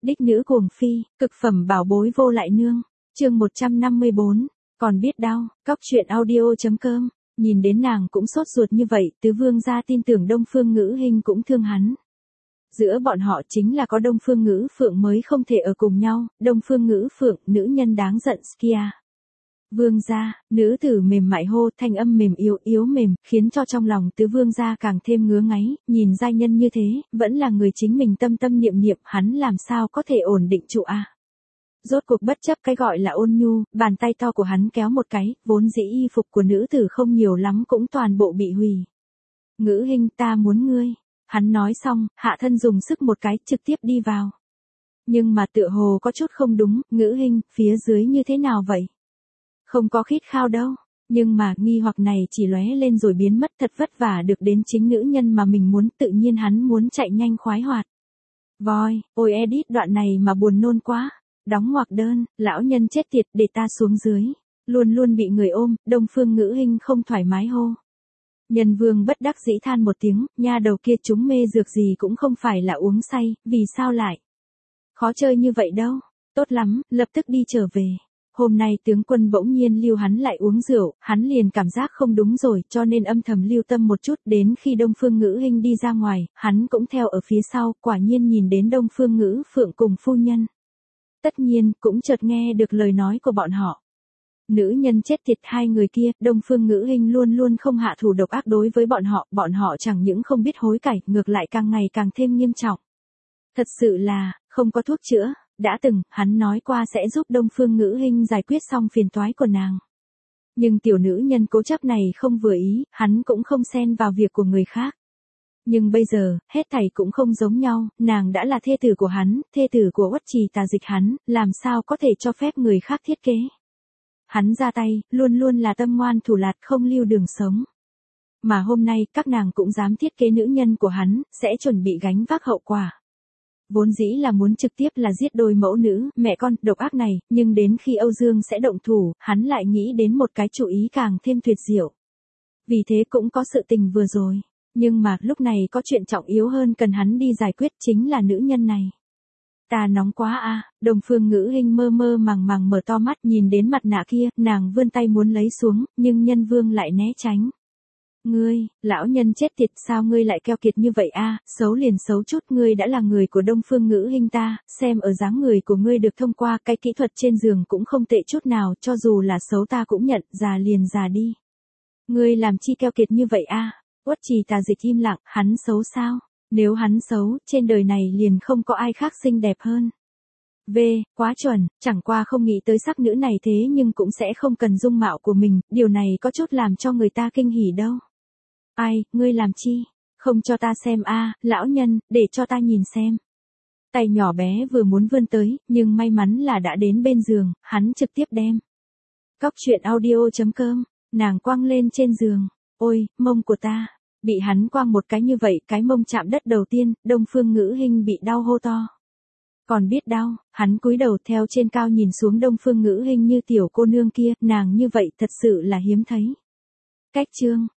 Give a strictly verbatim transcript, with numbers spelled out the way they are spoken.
Đích nữ cuồng phi, cực phẩm bảo bối vô lại nương. Chương một trăm năm mươi bốn, còn biết đau. Cóc truyện audio chấm com. Nhìn đến nàng cũng sốt ruột như vậy, Tứ Vương gia tin tưởng Đông Phương Ngữ Hinh cũng thương hắn. Giữa bọn họ chính là có Đông Phương Ngữ Phượng mới không thể ở cùng nhau, Đông Phương Ngữ Phượng, nữ nhân đáng giận Skia. Vương gia, nữ tử mềm mại hô, thanh âm mềm yếu yếu mềm, khiến cho trong lòng Tứ Vương gia càng thêm ngứa ngáy, nhìn giai nhân như thế, vẫn là người chính mình tâm tâm niệm niệm, hắn làm sao có thể ổn định trụ a? Rốt cuộc bất chấp cái gọi là ôn nhu, bàn tay to của hắn kéo một cái, vốn dĩ y phục của nữ tử không nhiều lắm cũng toàn bộ bị hủy. Ngữ Hinh, ta muốn ngươi. Hắn nói xong, hạ thân dùng sức một cái, trực tiếp đi vào. Nhưng mà tựa hồ có chút không đúng, Ngữ Hinh, phía dưới như thế nào vậy? Không có khít khao đâu. Nhưng mà nghi hoặc này chỉ lóe lên rồi biến mất, thật vất vả được đến chính nữ nhân mà mình muốn, tự nhiên hắn muốn chạy nhanh khoái hoạt. Voi, ôi edit đoạn này mà buồn nôn quá. Đóng ngoặc đơn, lão nhân chết tiệt, để ta xuống dưới. Luôn luôn bị người ôm, Đông Phương Ngữ Hinh không thoải mái hô. Nhân Vương bất đắc dĩ than một tiếng, nha đầu kia chúng mê dược gì cũng không phải là uống say, vì sao lại khó chơi như vậy đâu. Tốt lắm, lập tức đi trở về. Hôm nay tướng quân bỗng nhiên lưu hắn lại uống rượu, hắn liền cảm giác không đúng rồi, cho nên âm thầm lưu tâm một chút, đến khi Đông Phương Ngữ Hinh đi ra ngoài, hắn cũng theo ở phía sau, quả nhiên nhìn đến Đông Phương Ngữ Phượng cùng phu nhân. Tất nhiên, cũng chợt nghe được lời nói của bọn họ. Nữ nhân chết tiệt hai người kia, Đông Phương Ngữ Hinh luôn luôn không hạ thủ độc ác đối với bọn họ, bọn họ chẳng những không biết hối cải, ngược lại càng ngày càng thêm nghiêm trọng. Thật sự là, không có thuốc chữa, đã từng, hắn nói qua sẽ giúp Đông Phương Ngữ Hinh giải quyết xong phiền toái của nàng. Nhưng tiểu nữ nhân cố chấp này không vừa ý, hắn cũng không xen vào việc của người khác. Nhưng bây giờ, hết thảy cũng không giống nhau, nàng đã là thê tử của hắn, thê tử của Uất Trì Tà Dịch hắn, làm sao có thể cho phép người khác thiết kế. Hắn ra tay, luôn luôn là tâm ngoan thủ lạt không lưu đường sống. Mà hôm nay, các nàng cũng dám thiết kế nữ nhân của hắn, sẽ chuẩn bị gánh vác hậu quả. Vốn dĩ là muốn trực tiếp là giết đôi mẫu nữ, mẹ con, độc ác này, nhưng đến khi Âu Dương sẽ động thủ, hắn lại nghĩ đến một cái chủ ý càng thêm tuyệt diệu. Vì thế cũng có sự tình vừa rồi. Nhưng mà, lúc này có chuyện trọng yếu hơn cần hắn đi giải quyết chính là nữ nhân này. Ta nóng quá a. Đông Phương Ngữ Hinh mơ mơ màng màng mở to mắt nhìn đến mặt nạ kia, nàng vươn tay muốn lấy xuống, nhưng Nhân Vương lại né tránh. Ngươi, lão nhân chết tiệt, sao ngươi lại keo kiệt như vậy a? Xấu liền xấu chút, ngươi đã là người của Đông Phương Ngữ Hinh ta, xem ở dáng người của ngươi được thông qua, cái kỹ thuật trên giường cũng không tệ chút nào, cho dù là xấu ta cũng nhận, già liền già đi. Ngươi làm chi keo kiệt như vậy a? Uất Trì Tà Dịch im lặng, hắn xấu sao? Nếu hắn xấu, trên đời này liền không có ai khác xinh đẹp hơn. V, quá chuẩn, chẳng qua không nghĩ tới sắc nữ này thế nhưng cũng sẽ không cần dung mạo của mình, điều này có chút làm cho người ta kinh hỉ đâu. Ai, ngươi làm chi? Không cho ta xem a, lão nhân, để cho ta nhìn xem. Tay nhỏ bé vừa muốn vươn tới, nhưng may mắn là đã đến bên giường, hắn trực tiếp đem. Cóc truyện audio chấm com, nàng quăng lên trên giường. Ôi, mông của ta. Bị hắn quăng một cái như vậy, cái mông chạm đất đầu tiên, Đông Phương Ngữ Hinh bị đau hô to. Còn biết đau, hắn cúi đầu theo trên cao nhìn xuống Đông Phương Ngữ Hinh như tiểu cô nương kia, nàng như vậy thật sự là hiếm thấy. Cách chương.